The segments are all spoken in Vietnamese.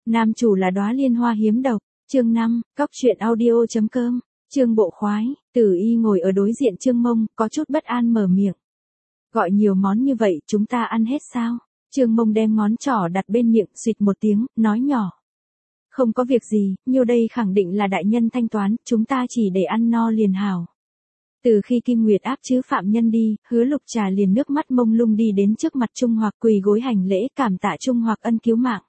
Nam chủ là đóa liên hoa hiếm độc, chương 5, cóc truyện audio.com, chương bộ khoái, Tử Y ngồi ở đối diện Trương Mông, có chút bất an mở miệng. Gọi nhiều món như vậy chúng ta ăn hết sao? Trương Mông đem ngón trỏ đặt bên miệng, xịt một tiếng, nói nhỏ. Không có việc gì, nhiêu đây khẳng định là đại nhân thanh toán, chúng ta chỉ để ăn no liền hảo. Từ khi Kim Nguyệt áp chứ phạm nhân đi, Hứa Lục Trà liền nước mắt mông lung đi đến trước mặt Trung Hoặc quỳ gối hành lễ cảm tạ Trung Hoặc ân cứu mạng.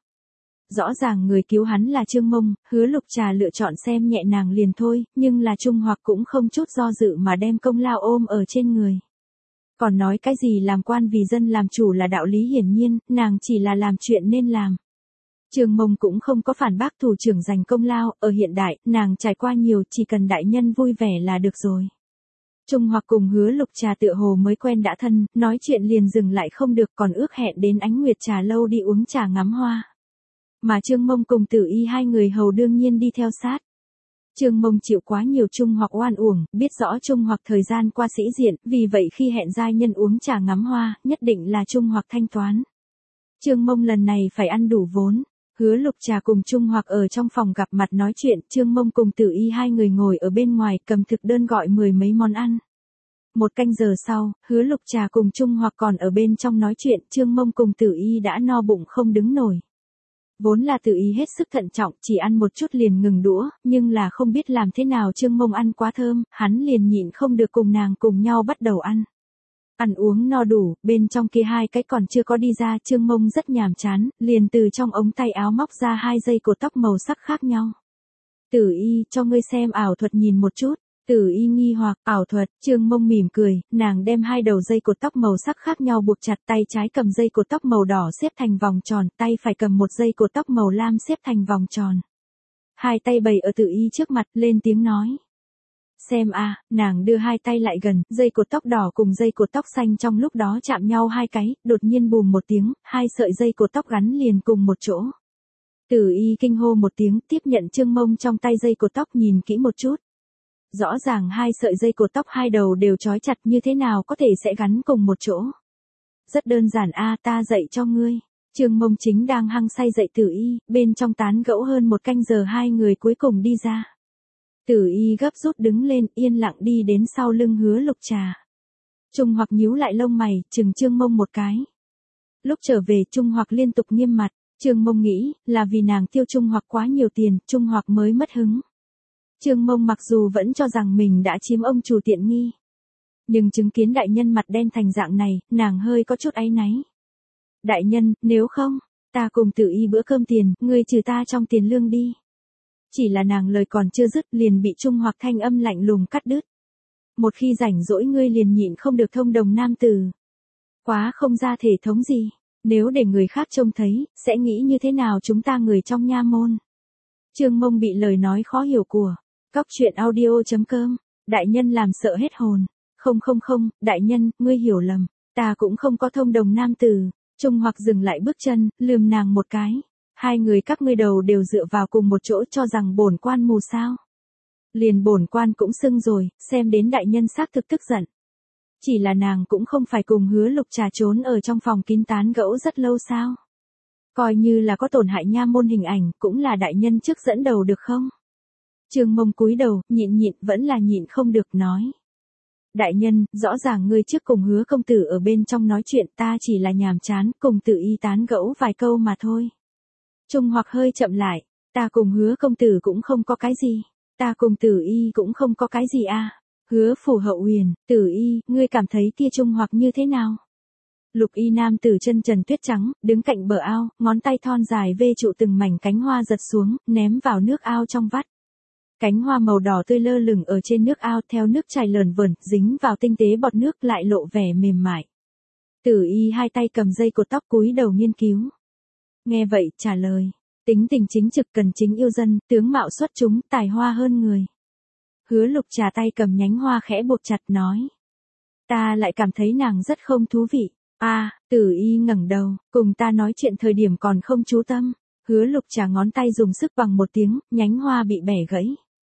Rõ ràng người cứu hắn là Trương Mông, Hứa Lục Trà lựa chọn xem nhẹ nàng liền thôi, nhưng là Trung Hoặc cũng không chút do dự mà đem công lao ôm ở trên người. Còn nói cái gì làm quan vì dân làm chủ là đạo lý hiển nhiên, nàng chỉ là làm chuyện nên làm. Trương Mông cũng không có phản bác thủ trưởng giành công lao, ở hiện đại, nàng trải qua nhiều, chỉ cần đại nhân vui vẻ là được rồi. Trung Hoặc cùng Hứa Lục Trà tựa hồ mới quen đã thân, nói chuyện liền dừng lại không được, còn ước hẹn đến Ánh Nguyệt Trà lâu đi uống trà ngắm hoa. Mà Trương Mông cùng Tử Y hai người hầu đương nhiên đi theo sát. Trương Mông chịu quá nhiều Trung Hoặc oan uổng, biết rõ Trung Hoặc thời gian qua sĩ diện, vì vậy khi hẹn giai nhân uống trà ngắm hoa, nhất định là Trung Hoặc thanh toán. Trương Mông lần này phải ăn đủ vốn. Hứa Lục Trà cùng Trung Hoặc ở trong phòng gặp mặt nói chuyện, Trương Mông cùng Tử Y hai người ngồi ở bên ngoài cầm thực đơn gọi mười mấy món ăn. Một canh giờ sau, Hứa Lục Trà cùng Trung Hoặc còn ở bên trong nói chuyện, Trương Mông cùng Tử Y đã no bụng không đứng nổi. Vốn là Tử Y hết sức thận trọng, chỉ ăn một chút liền ngừng đũa, nhưng là không biết làm thế nào Trương Mông ăn quá thơm, hắn liền nhịn không được cùng nàng cùng nhau bắt đầu ăn. Ăn uống no đủ, bên trong kia hai cái còn chưa có đi ra, Trương Mông rất nhàm chán, liền từ trong ống tay áo móc ra 2 dây cột tóc màu sắc khác nhau. Tử Y, cho ngươi xem ảo thuật nhìn một chút. Tử Y nghi hoặc, ảo thuật, Trương Mông mỉm cười, nàng đem 2 đầu dây cột tóc màu sắc khác nhau buộc chặt, tay trái cầm dây cột tóc màu đỏ xếp thành vòng tròn, tay phải cầm một dây cột tóc màu lam xếp thành vòng tròn. 2 tay bày ở Tử Y trước mặt, lên tiếng nói. Xem a, nàng đưa 2 tay lại gần, dây cột tóc đỏ cùng dây cột tóc xanh trong lúc đó chạm nhau 2 cái, đột nhiên bùm một tiếng, 2 sợi dây cột tóc gắn liền cùng một chỗ. Tử Y kinh hô một tiếng, tiếp nhận Trương Mông trong tay dây cột tóc nhìn kỹ một chút. Rõ ràng 2 sợi dây cột tóc hai đầu đều trói chặt, như thế nào có thể sẽ gắn cùng một chỗ. Rất đơn giản a, ta dạy cho ngươi. Trương Mông chính đang hăng say dạy Tử Y, bên trong tán gẫu hơn 1 canh giờ hai người cuối cùng đi ra. Tử Y gấp rút đứng lên, yên lặng đi đến sau lưng Hứa Lục Trà. Trung Hoặc nhíu lại lông mày, chừng Trương Mông một cái. Lúc trở về Trung Hoặc liên tục nghiêm mặt, Trương Mông nghĩ, là vì nàng tiêu Trung Hoặc quá nhiều tiền, Trung Hoặc mới mất hứng. Trương Mông mặc dù vẫn cho rằng mình đã chiếm ông chủ tiện nghi, nhưng chứng kiến đại nhân mặt đen thành dạng này, nàng hơi có chút áy náy. Đại nhân, nếu không, ta cùng Tử Y bữa cơm tiền, ngươi trừ ta trong tiền lương đi. Chỉ là nàng lời còn chưa dứt liền bị Trung Hoặc thanh âm lạnh lùng cắt đứt. Một khi rảnh rỗi ngươi liền nhịn không được thông đồng nam tử. Quá không ra thể thống gì, nếu để người khác trông thấy, sẽ nghĩ như thế nào chúng ta người trong nha môn. Trương Mông bị lời nói khó hiểu của cóc truyện audio.com, đại nhân làm sợ hết hồn. Không, đại nhân, ngươi hiểu lầm, ta cũng không có thông đồng nam tử. Trung Hoặc dừng lại bước chân, lườm nàng một cái. 2 người các ngươi đầu đều dựa vào cùng một chỗ cho rằng bổn quan mù sao. Liền bổn quan cũng sưng rồi, xem đến đại nhân xác thực tức giận. Chỉ là nàng cũng không phải cùng Hứa Lục Trà trốn ở trong phòng kín tán gẫu rất lâu sao. Coi như là có tổn hại nha môn hình ảnh, cũng là đại nhân trước dẫn đầu được không? Trương Mông cúi đầu, nhịn vẫn là nhịn không được nói. Đại nhân, rõ ràng ngươi trước cùng Hứa công tử ở bên trong nói chuyện, ta chỉ là nhàm chán, cùng Tử Y tán gẫu vài câu mà thôi. Trung Hoặc hơi chậm lại, ta cùng Hứa công tử cũng không có cái gì, ta cùng Tử Y cũng không có cái gì a. Hứa Phủ Hậu Huyền, Tử Y, ngươi cảm thấy kia Trung Hoặc như thế nào? Lục y nam tử chân trần tuyết trắng, đứng cạnh bờ ao, ngón tay thon dài vê trụ từng mảnh cánh hoa giật xuống, ném vào nước ao trong vắt. Cánh hoa màu đỏ tươi lơ lửng ở trên nước ao, theo nước chảy lởn vởn, dính vào tinh tế bọt nước lại lộ vẻ mềm mại. Tử Y 2 tay cầm dây cột tóc cúi đầu nghiên cứu. Nghe vậy, trả lời. Tính tình chính trực, cần chính yêu dân, tướng mạo xuất chúng, tài hoa hơn người. Hứa Lục Trà tay cầm nhánh hoa khẽ buộc chặt nói. Ta lại cảm thấy nàng rất không thú vị. Tử Y ngẩng đầu, cùng ta nói chuyện thời điểm còn không chú tâm. Hứa Lục Trà ngón tay dùng sức bằng một tiếng, nhánh hoa bị bẻ gãy.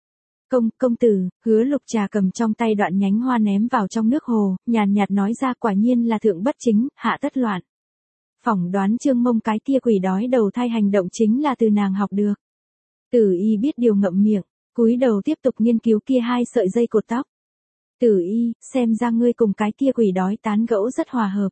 Công tử, Hứa Lục Trà cầm trong tay đoạn nhánh hoa ném vào trong nước hồ, nhàn nhạt nói ra, quả nhiên là thượng bất chính, hạ tất loạn. Phỏng đoán Trương Mông cái tia quỷ đói đầu thai hành động chính là từ nàng học được. Tử Y biết điều ngậm miệng, cúi đầu tiếp tục nghiên cứu kia 2 sợi dây cột tóc. Tử Y, xem ra ngươi cùng cái tia quỷ đói tán gẫu rất hòa hợp.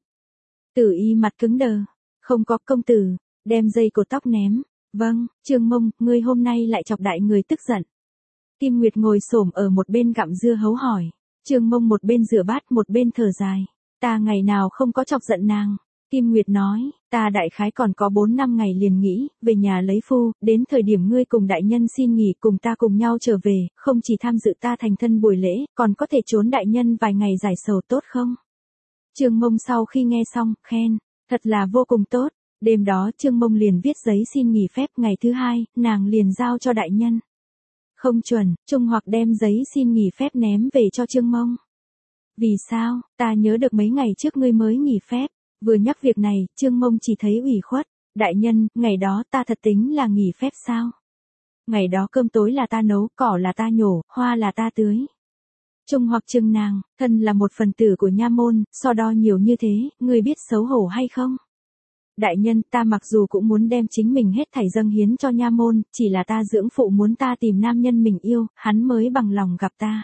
Tử Y mặt cứng đờ, không có công tử, đem dây cột tóc ném. Vâng, Trương Mông, ngươi hôm nay lại chọc đại người tức giận. Kim Nguyệt ngồi xổm ở một bên gặm dưa hấu hỏi. Trương Mông một bên rửa bát một bên thở dài. Ta ngày nào không có chọc giận nàng. Kim Nguyệt nói, ta đại khái còn có 4-5 ngày liền nghỉ, về nhà lấy phu, đến thời điểm ngươi cùng đại nhân xin nghỉ cùng ta cùng nhau trở về, không chỉ tham dự ta thành thân buổi lễ, còn có thể trốn đại nhân vài ngày giải sầu tốt không? Trương Mông sau khi nghe xong, khen, thật là vô cùng tốt. Đêm đó Trương Mông liền viết giấy xin nghỉ phép, ngày thứ 2, nàng liền giao cho đại nhân. Không chuẩn, Trung Hoặc đem giấy xin nghỉ phép ném về cho Trương Mông. Vì sao, ta nhớ được mấy ngày trước ngươi mới nghỉ phép. Vừa nhắc việc này, Trương Mông chỉ thấy ủy khuất. Đại nhân, ngày đó ta thật tính là nghỉ phép sao? Ngày đó cơm tối là ta nấu, cỏ là ta nhổ, hoa là ta tưới. Trung Hoặc trừng nàng, thân là một phần tử của nha môn, so đo nhiều như thế, ngươi biết xấu hổ hay không? Đại nhân, ta mặc dù cũng muốn đem chính mình hết thảy dâng hiến cho nha môn, chỉ là ta dưỡng phụ muốn ta tìm nam nhân mình yêu, hắn mới bằng lòng gặp ta.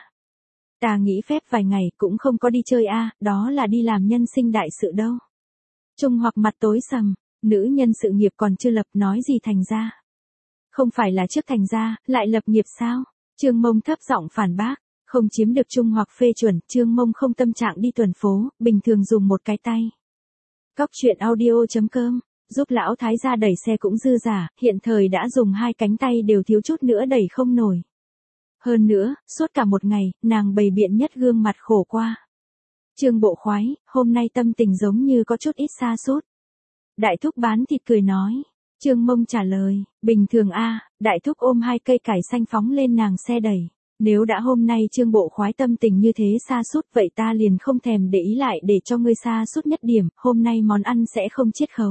Ta nghỉ phép vài ngày cũng không có đi chơi đó là đi làm nhân sinh đại sự đâu. Trung Hoặc mặt tối sầm, nữ nhân sự nghiệp còn chưa lập nói gì thành ra. Không phải là trước thành ra, lại lập nghiệp sao? Trương Mông thấp giọng phản bác, không chiếm được Trung Hoặc phê chuẩn, Trương Mông không tâm trạng đi tuần phố, bình thường dùng một cái tay. Cóc truyện audio.com, giúp lão thái gia đẩy xe cũng dư giả, hiện thời đã dùng 2 cánh tay đều thiếu chút nữa đẩy không nổi. Hơn nữa, suốt cả một ngày, nàng bày biện nhất gương mặt khổ qua. Trương Bộ Khoái, hôm nay tâm tình giống như có chút ít sa sút. Đại thúc bán thịt cười nói. Trương Mông trả lời, bình thường đại thúc ôm 2 cây cải xanh phóng lên nàng xe đẩy. Nếu đã hôm nay Trương Bộ Khoái tâm tình như thế sa sút vậy ta liền không thèm để ý lại để cho ngươi sa sút nhất điểm, hôm nay món ăn sẽ không chiết khấu.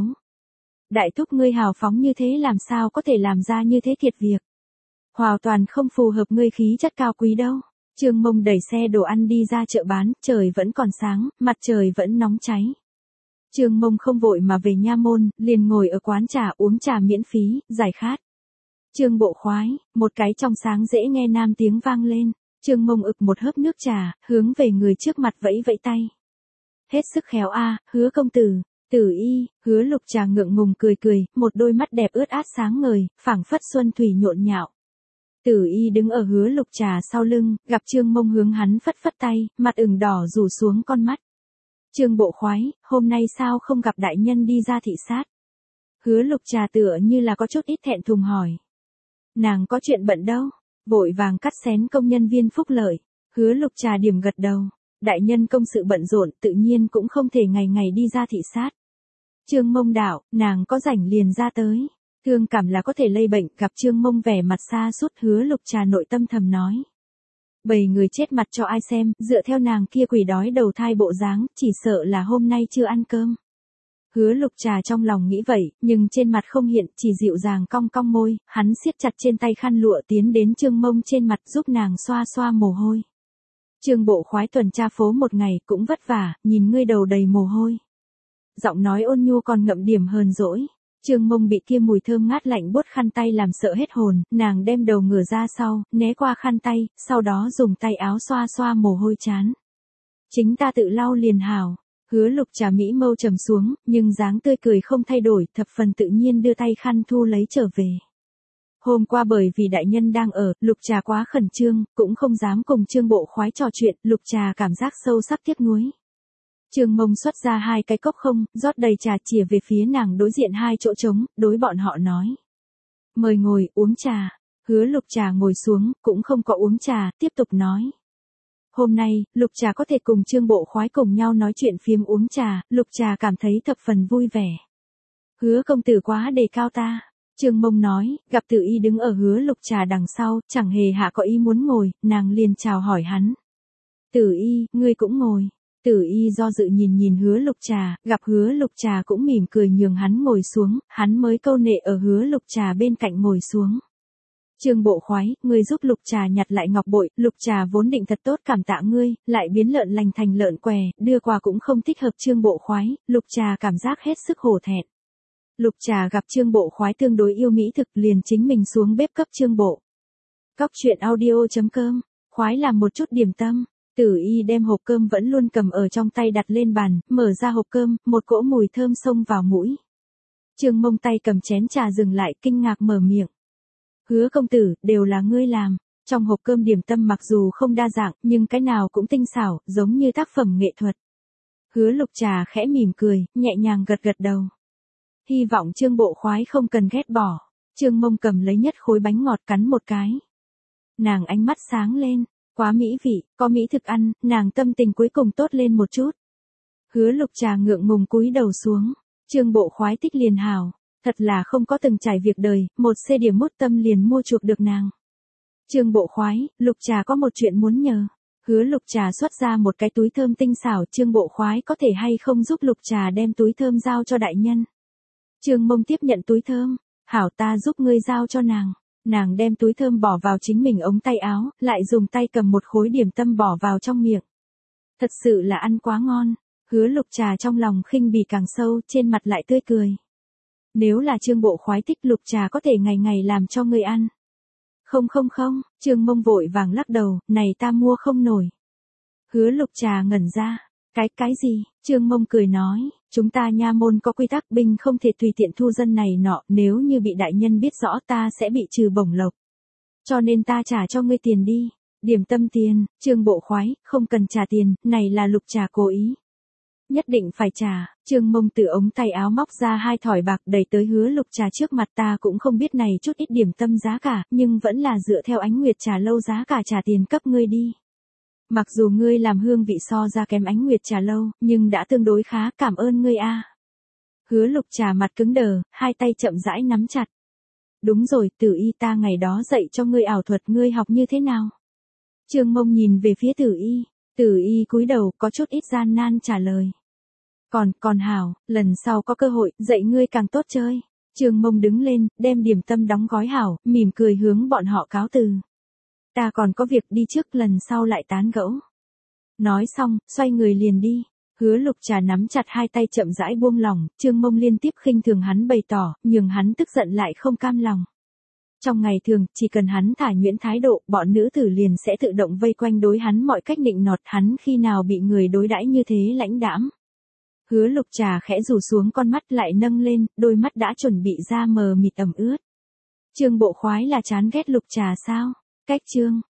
Đại thúc ngươi hào phóng như thế làm sao có thể làm ra như thế thiệt việc. Hoàn toàn không phù hợp ngươi khí chất cao quý đâu. Trương Mông đẩy xe đồ ăn đi ra chợ bán, trời vẫn còn sáng, mặt trời vẫn nóng cháy. Trương Mông không vội mà về nha môn, liền ngồi ở quán trà uống trà miễn phí, giải khát. Trương Bộ Khoái, một cái trong sáng dễ nghe nam tiếng vang lên. Trương Mông ực một hớp nước trà, hướng về người trước mặt vẫy vẫy tay. Hết sức khéo Hứa công tử. Tử Y, Hứa Lục Trà ngượng ngùng cười cười, một đôi mắt đẹp ướt át sáng ngời, phảng phất xuân thủy nhộn nhạo. Tử Y đứng ở Hứa Lục Trà sau lưng, gặp Trương Mông hướng hắn phất phất tay, mặt ửng đỏ rủ xuống con mắt. Trương Bộ Khoái, hôm nay sao không gặp đại nhân đi ra thị sát? Hứa Lục Trà tựa như là có chút ít thẹn thùng hỏi. Nàng có chuyện bận đâu, vội vàng cắt xén công nhân viên phúc lợi. Hứa Lục Trà điểm gật đầu, đại nhân công sự bận rộn tự nhiên cũng không thể ngày ngày đi ra thị sát. Trương Mông đạo, nàng có rảnh liền ra tới. Thương cảm là có thể lây bệnh, gặp Trương Mông vẻ mặt xa sút Hứa Lục Trà nội tâm thầm nói. Bầy người chết mặt cho ai xem, dựa theo nàng kia quỷ đói đầu thai bộ dáng, chỉ sợ là hôm nay chưa ăn cơm. Hứa Lục Trà trong lòng nghĩ vậy, nhưng trên mặt không hiện, chỉ dịu dàng cong cong môi, hắn siết chặt trên tay khăn lụa tiến đến Trương Mông trên mặt giúp nàng xoa xoa mồ hôi. Trương Bộ Khoái tuần tra phố một ngày cũng vất vả, nhìn ngươi đầu đầy mồ hôi. Giọng nói ôn nhu còn ngậm điểm hờn dỗi. Trương Mông bị kia mùi thơm ngát lạnh buốt khăn tay làm sợ hết hồn, nàng đem đầu ngửa ra sau, né qua khăn tay, sau đó dùng tay áo xoa xoa mồ hôi chán. Chính ta tự lau liền hảo. Hứa Lục Trà mỹ mâu trầm xuống, nhưng dáng tươi cười không thay đổi, thập phần tự nhiên đưa tay khăn thu lấy trở về. Hôm qua bởi vì đại nhân đang ở, Lục Trà quá khẩn trương, cũng không dám cùng Trương Bộ Khoái trò chuyện, Lục Trà cảm giác sâu sắc tiếc nuối. Trương Mông xuất ra 2 cái cốc không, rót đầy trà chìa về phía nàng đối diện 2 chỗ trống, đối bọn họ nói. Mời ngồi, uống trà. Hứa Lục Trà ngồi xuống, cũng không có uống trà, tiếp tục nói. Hôm nay, Lục Trà có thể cùng Trương Bộ Khoái cùng nhau nói chuyện phiếm uống trà, Lục Trà cảm thấy thập phần vui vẻ. Hứa công tử quá đề cao ta. Trương Mông nói, gặp Tử Y đứng ở Hứa Lục Trà đằng sau, chẳng hề hạ có ý muốn ngồi, nàng liền chào hỏi hắn. Tử Y, ngươi cũng ngồi. Tử Y do dự nhìn nhìn Hứa Lục Trà, gặp Hứa Lục Trà cũng mỉm cười nhường hắn ngồi xuống, hắn mới câu nệ ở Hứa Lục Trà bên cạnh ngồi xuống. Trương Bộ Khoái, ngươi giúp Lục Trà nhặt lại ngọc bội, Lục Trà vốn định thật tốt cảm tạ ngươi, lại biến lợn lành thành lợn què, đưa quà cũng không thích hợp Trương Bộ Khoái, Lục Trà cảm giác hết sức hổ thẹn. Lục Trà gặp Trương Bộ Khoái tương đối yêu mỹ thực liền chính mình xuống bếp cấp Trương Bộ. Cóc truyện audio.com, Khoái làm một chút điểm tâm. Tử Y đem hộp cơm vẫn luôn cầm ở trong tay đặt lên bàn, mở ra hộp cơm, một cỗ mùi thơm xông vào mũi. Trương Mông tay cầm chén trà dừng lại, kinh ngạc mở miệng. Hứa công tử, đều là ngươi làm. Trong hộp cơm điểm tâm mặc dù không đa dạng, nhưng cái nào cũng tinh xảo, giống như tác phẩm nghệ thuật. Hứa Lục Trà khẽ mỉm cười, nhẹ nhàng gật gật đầu. Hy vọng Trương Bộ Khoái không cần ghét bỏ. Trương Mông cầm lấy nhất khối bánh ngọt cắn một cái. Nàng ánh mắt sáng lên, quá mỹ vị, có mỹ thực ăn, nàng tâm tình cuối cùng tốt lên một chút. Hứa Lục Trà ngượng ngùng cúi đầu xuống. Trương Bộ Khoái tích liền hảo, thật là không có từng trải việc đời, một C điểm mốt tâm liền mua chuộc được nàng. Trương Bộ Khoái, Lục Trà có một chuyện muốn nhờ. Hứa Lục Trà xuất ra một cái túi thơm tinh xảo, Trương Bộ Khoái có thể hay không giúp Lục Trà đem túi thơm giao cho đại nhân. Trương Mông tiếp nhận túi thơm, hảo ta giúp ngươi giao cho nàng. Nàng đem túi thơm bỏ vào chính mình ống tay áo, lại dùng tay cầm một khối điểm tâm bỏ vào trong miệng. Thật sự là ăn quá ngon. Hứa Lục Trà trong lòng khinh bỉ càng sâu, trên mặt lại tươi cười. Nếu là Trương Bộ Khoái thích, Lục Trà có thể ngày ngày làm cho ngươi ăn. Không, Trương Mông vội vàng lắc đầu, này ta mua không nổi. Hứa Lục Trà ngẩn ra, cái gì? Trương Mông cười nói, chúng ta nha môn có quy tắc binh không thể tùy tiện thu dân này nọ, nếu như bị đại nhân biết rõ ta sẽ bị trừ bổng lộc. Cho nên ta trả cho ngươi tiền đi. Điểm tâm tiền, Trương Bộ Khoái, không cần trả tiền, này là Lục Trà cố ý. Nhất định phải trả. Trương Mông từ ống tay áo móc ra 2 thỏi bạc đẩy tới Hứa Lục Trà trước mặt, ta cũng không biết này chút ít điểm tâm giá cả, nhưng vẫn là dựa theo Ánh Nguyệt Trà Lâu giá cả trả tiền cấp ngươi đi. Mặc dù ngươi làm hương vị so ra kém Ánh Nguyệt Trà Lâu, nhưng đã tương đối khá, cảm ơn ngươi a. Hứa Lục Trà mặt cứng đờ, hai tay chậm rãi nắm chặt. Đúng rồi, Tử Y, ta ngày đó dạy cho ngươi ảo thuật, ngươi học như thế nào? Trương Mông nhìn về phía Tử Y. Tử Y cúi đầu, có chút ít gian nan trả lời. Còn hảo, lần sau có cơ hội, dạy ngươi càng tốt chơi. Trương Mông đứng lên, đem điểm tâm đóng gói hảo, mỉm cười hướng bọn họ cáo từ. Ta còn có việc đi trước, lần sau lại tán gẫu. Nói xong, xoay người liền đi. Hứa Lục Trà nắm chặt hai tay chậm rãi buông lỏng, Trương Mông liên tiếp khinh thường hắn bày tỏ, nhưng hắn tức giận lại không cam lòng. Trong ngày thường, chỉ cần hắn thả nhuyễn thái độ, bọn nữ tử liền sẽ tự động vây quanh đối hắn mọi cách nịnh nọt, hắn khi nào bị người đối đãi như thế lãnh đãm. Hứa Lục Trà khẽ rủ xuống con mắt lại nâng lên, đôi mắt đã chuẩn bị ra mờ mịt ẩm ướt. Trương Bộ Khoái là chán ghét Lục Trà sao? Cách chương